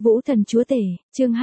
Vũ Thần Chúa Tể, chương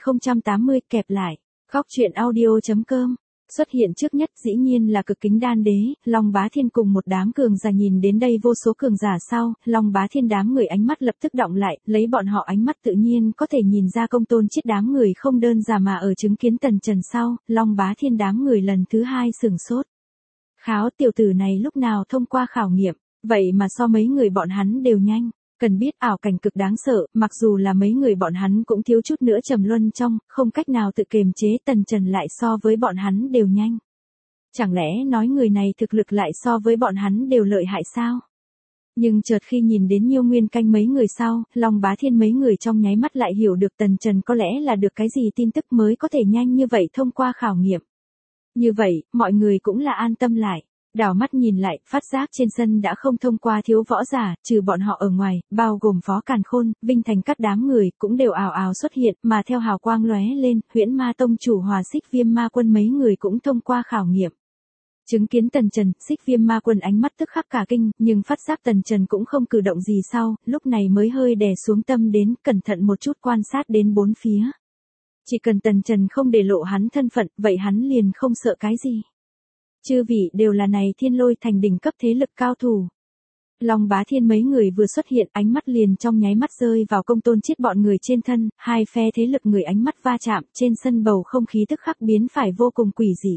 2080, kẹp lại. Góc truyện audio.com. Xuất hiện trước nhất dĩ nhiên là Cực Kính Đan Đế, Long Bá Thiên cùng một đám cường giả. Nhìn đến đây vô số cường giả sau, Long Bá Thiên đám người ánh mắt lập tức động lại, lấy bọn họ ánh mắt tự nhiên có thể nhìn ra Công Tôn Chiết đám người không đơn giản. Mà ở chứng kiến Tần Trần sau, Long Bá Thiên đám người lần thứ hai sửng sốt. Kháo tiểu tử này lúc nào thông qua khảo nghiệm, vậy mà so mấy người bọn hắn đều nhanh. Cần biết ảo cảnh cực đáng sợ, mặc dù là mấy người bọn hắn cũng thiếu chút nữa trầm luân trong, không cách nào tự kiềm chế. Tần Trần lại so với bọn hắn đều nhanh. Chẳng lẽ nói người này thực lực lại so với bọn hắn đều lợi hại sao? Nhưng chợt khi nhìn đến Nhiêu Nguyên Canh mấy người sau, Long Bá Thiên mấy người trong nháy mắt lại hiểu được Tần Trần có lẽ là được cái gì tin tức mới có thể nhanh như vậy thông qua khảo nghiệm. Như vậy, mọi người cũng là an tâm lại. Đảo mắt nhìn lại, phát giác trên sân đã không thông qua thiếu võ giả, trừ bọn họ ở ngoài, bao gồm Phó Càn Khôn, Vinh Thành các đám người, cũng đều ào ào xuất hiện, mà theo hào quang lóe lên, Huyễn Ma Tông chủ Hòa Xích Viêm Ma Quân mấy người cũng thông qua khảo nghiệm. Chứng kiến Tần Trần, Xích Viêm Ma Quân ánh mắt tức khắc cả kinh, nhưng phát giác Tần Trần cũng không cử động gì sau, lúc này mới hơi đè xuống tâm đến, cẩn thận một chút quan sát đến bốn phía. Chỉ cần Tần Trần không để lộ hắn thân phận, vậy hắn liền không sợ cái gì. Chư vị đều là này Thiên Lôi Thành đỉnh cấp thế lực cao thủ. Long Bá Thiên mấy người vừa xuất hiện, ánh mắt liền trong nháy mắt rơi vào Công Tôn Chiết bọn người trên thân, hai phe thế lực người ánh mắt va chạm, trên sân bầu không khí tức khắc biến phải vô cùng quỷ dị.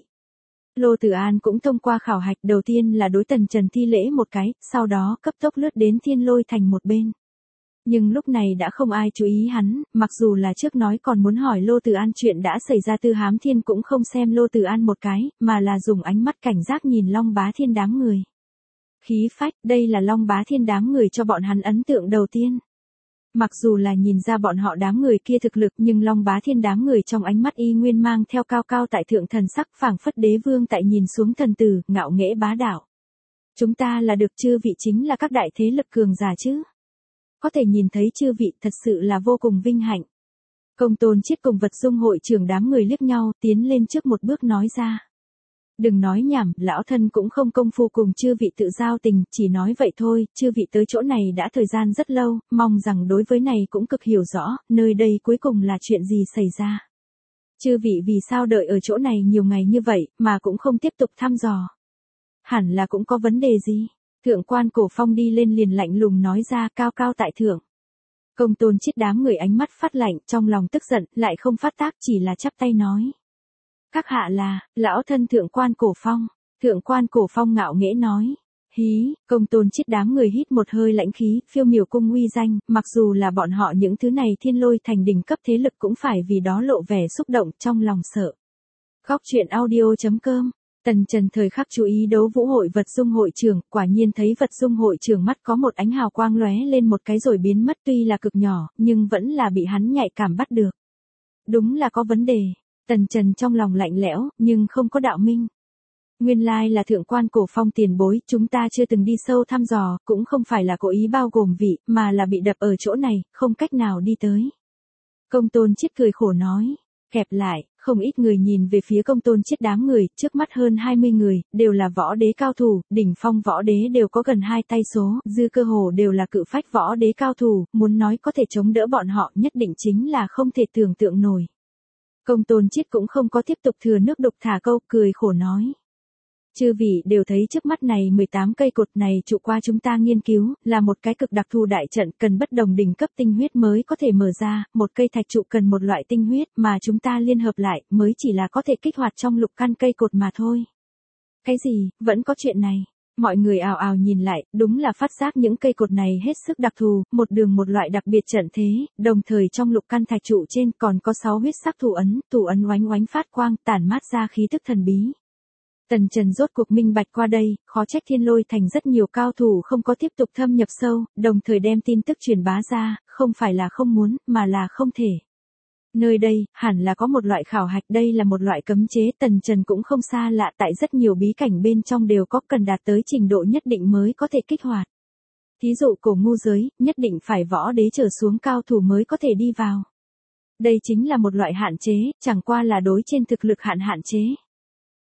Lô Tử An cũng thông qua khảo hạch, đầu tiên là đối Tần Trần thi lễ một cái, sau đó cấp tốc lướt đến Thiên Lôi Thành một bên. Nhưng lúc này đã không ai chú ý hắn, mặc dù là trước nói còn muốn hỏi Lô Tử An chuyện đã xảy ra. Tư Hám Thiên cũng không xem Lô Tử An một cái, mà là dùng ánh mắt cảnh giác nhìn Long Bá Thiên đám người. Khí phách, đây là Long Bá Thiên đám người cho bọn hắn ấn tượng đầu tiên. Mặc dù là nhìn ra bọn họ đám người kia thực lực, nhưng Long Bá Thiên đám người trong ánh mắt y nguyên mang theo cao cao tại thượng thần sắc, phảng phất đế vương tại nhìn xuống thần tử, ngạo nghễ bá đạo. Chúng ta là được chư vị chính là các đại thế lực cường giả chứ. Có thể nhìn thấy chư vị thật sự là vô cùng vinh hạnh. Công Tôn Chiết cùng Vật Dung hội trưởng đám người liếc nhau, tiến lên trước một bước nói ra. Đừng nói nhảm, lão thân cũng không công phu cùng chư vị tự giao tình, chỉ nói vậy thôi. Chư vị tới chỗ này đã thời gian rất lâu, mong rằng đối với này cũng cực hiểu rõ, nơi đây cuối cùng là chuyện gì xảy ra. Chư vị vì sao đợi ở chỗ này nhiều ngày như vậy, mà cũng không tiếp tục thăm dò. Hẳn là cũng có vấn đề gì. Thượng quan Cổ Phong đi lên liền lạnh lùng nói ra, cao cao tại thượng. Công Tôn Chiết đám người ánh mắt phát lạnh, trong lòng tức giận, lại không phát tác, chỉ là chắp tay nói. Các hạ là, lão thân Thượng quan Cổ Phong. Thượng quan Cổ Phong ngạo nghễ nói. Hí, Công Tôn Chiết đám người hít một hơi lãnh khí, phiêu miểu cung uy danh, mặc dù là bọn họ những thứ này Thiên Lôi Thành đỉnh cấp thế lực cũng phải vì đó lộ vẻ xúc động, trong lòng sợ. Góc truyện audio.com. Tần Trần thời khắc chú ý đấu vũ hội Vật Dung hội trưởng, quả nhiên thấy Vật Dung hội trưởng mắt có một ánh hào quang lóe lên một cái rồi biến mất, tuy là cực nhỏ, nhưng vẫn là bị hắn nhạy cảm bắt được. Đúng là có vấn đề. Tần Trần trong lòng lạnh lẽo, nhưng không có đạo minh. Nguyên lai là Thượng quan Cổ Phong tiền bối, chúng ta chưa từng đi sâu thăm dò, cũng không phải là cố ý bao gồm vị, mà là bị đập ở chỗ này, không cách nào đi tới. Công Tôn Chiết cười khổ nói. Kẹp lại, không ít người nhìn về phía Công Tôn Chiết đám người, trước mắt hơn 20 người, đều là võ đế cao thủ, đỉnh phong võ đế đều có gần 2 tay số, dư cơ hồ đều là cự phách võ đế cao thủ, muốn nói có thể chống đỡ bọn họ nhất định chính là không thể tưởng tượng nổi. Công Tôn Chiết cũng không có tiếp tục thừa nước đục thả câu, cười khổ nói. Chư vị đều thấy trước mắt này 18 cây cột này trụ qua chúng ta nghiên cứu, là một cái cực đặc thù đại trận, cần bất đồng đỉnh cấp tinh huyết mới có thể mở ra, một cây thạch trụ cần một loại tinh huyết mà chúng ta liên hợp lại, mới chỉ là có thể kích hoạt trong lục căn cây cột mà thôi. Cái gì, vẫn có chuyện này? Mọi người ào ào nhìn lại, đúng là phát giác những cây cột này hết sức đặc thù, một đường một loại đặc biệt trận thế, đồng thời trong lục căn thạch trụ trên còn có 6 huyết sắc thủ ấn oánh oánh phát quang, tản mát ra khí tức thần bí. Tần Trần rốt cuộc minh bạch qua đây, khó trách Thiên Lôi Thành rất nhiều cao thủ không có tiếp tục thâm nhập sâu, đồng thời đem tin tức truyền bá ra, không phải là không muốn, mà là không thể. Nơi đây, hẳn là có một loại khảo hạch, đây là một loại cấm chế, Tần Trần cũng không xa lạ, tại rất nhiều bí cảnh bên trong đều có cần đạt tới trình độ nhất định mới có thể kích hoạt. Thí dụ cổ ngu giới, nhất định phải võ đế trở xuống cao thủ mới có thể đi vào. Đây chính là một loại hạn chế, chẳng qua là đối trên thực lực hạn chế.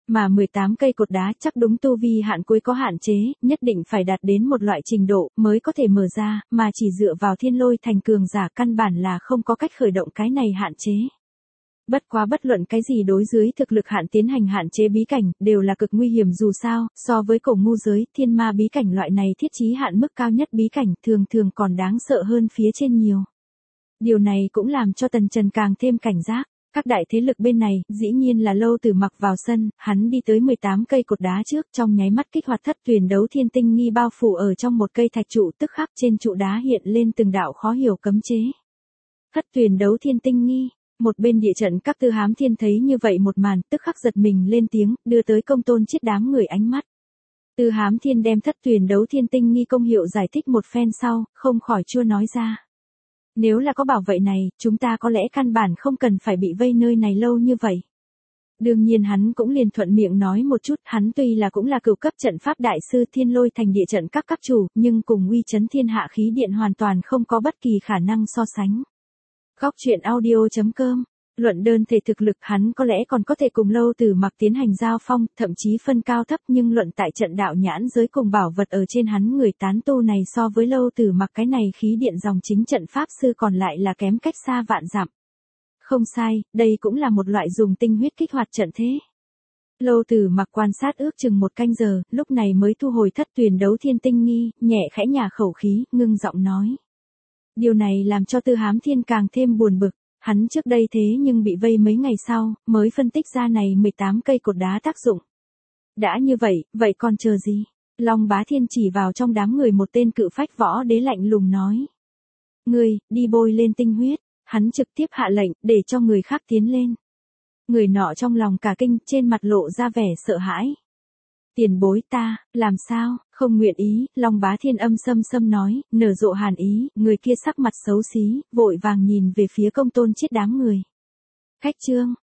Mà 18 cây cột đá chắc đúng tu vi hạn cuối có hạn chế, nhất định phải đạt đến một loại trình độ mới có thể mở ra, mà chỉ dựa vào thiên lôi thành cường giả căn bản là không có cách khởi động cái này hạn chế. Bất quá bất luận cái gì đối dưới thực lực hạn tiến hành hạn chế bí cảnh, đều là cực nguy hiểm dù sao, so với cổ ngu giới, thiên ma bí cảnh loại này thiết chí hạn mức cao nhất bí cảnh thường thường còn đáng sợ hơn phía trên nhiều. Điều này cũng làm cho Tần Trần càng thêm cảnh giác. Các đại thế lực bên này, dĩ nhiên là Lâu Tử Mặc vào sân, hắn đi tới 18 cây cột đá trước, trong nháy mắt kích hoạt thất tuyển đấu thiên tinh nghi bao phủ ở trong một cây thạch trụ, tức khắc trên trụ đá hiện lên từng đạo khó hiểu cấm chế. Thất tuyển đấu thiên tinh nghi, một bên địa trận các tư hám thiên thấy như vậy một màn, tức khắc giật mình lên tiếng, đưa tới Công Tôn Chiết đám người ánh mắt. Tư hám thiên đem thất tuyển đấu thiên tinh nghi công hiệu giải thích một phen sau, không khỏi chua nói ra. Nếu là có bảo vệ này, chúng ta có lẽ căn bản không cần phải bị vây nơi này lâu như vậy. Đương nhiên hắn cũng liền thuận miệng nói một chút, hắn tuy là cũng là cửu cấp trận pháp đại sư thiên lôi thành địa trận các cấp chủ, nhưng cùng uy chấn thiên hạ khí điện hoàn toàn không có bất kỳ khả năng so sánh. Góc truyện audio.com, luận đơn thể thực lực hắn có lẽ còn có thể cùng Lâu Tử Mặc tiến hành giao phong, thậm chí phân cao thấp, nhưng luận tại trận đạo nhãn giới cùng bảo vật ở trên hắn người tán tu này so với Lâu Tử Mặc cái này khí điện dòng chính trận pháp sư còn lại là kém cách xa vạn dặm. Không sai, đây cũng là một loại dùng tinh huyết kích hoạt trận thế. Lâu Tử Mặc quan sát ước chừng một canh giờ, lúc này mới thu hồi thất tuyển đấu thiên tinh nghi, nhẹ khẽ nhả khẩu khí, ngưng giọng nói. Điều này làm cho Tư Hám Thiên càng thêm buồn bực. Hắn trước đây thế nhưng bị vây mấy ngày sau, mới phân tích ra này 18 cây cột đá tác dụng. Đã như vậy, vậy còn chờ gì? Long Bá Thiên chỉ vào trong đám người một tên cự phách võ đế lạnh lùng nói. Ngươi, đi bôi lên tinh huyết. Hắn trực tiếp hạ lệnh, để cho người khác tiến lên. Người nọ trong lòng cả kinh, trên mặt lộ ra vẻ sợ hãi. Tiền bối ta, làm sao, không nguyện ý, Long Bá Thiên âm sâm nói, nở rộ hàn ý, người kia sắc mặt xấu xí, vội vàng nhìn về phía Công Tôn Chiết đám người. Khách trương,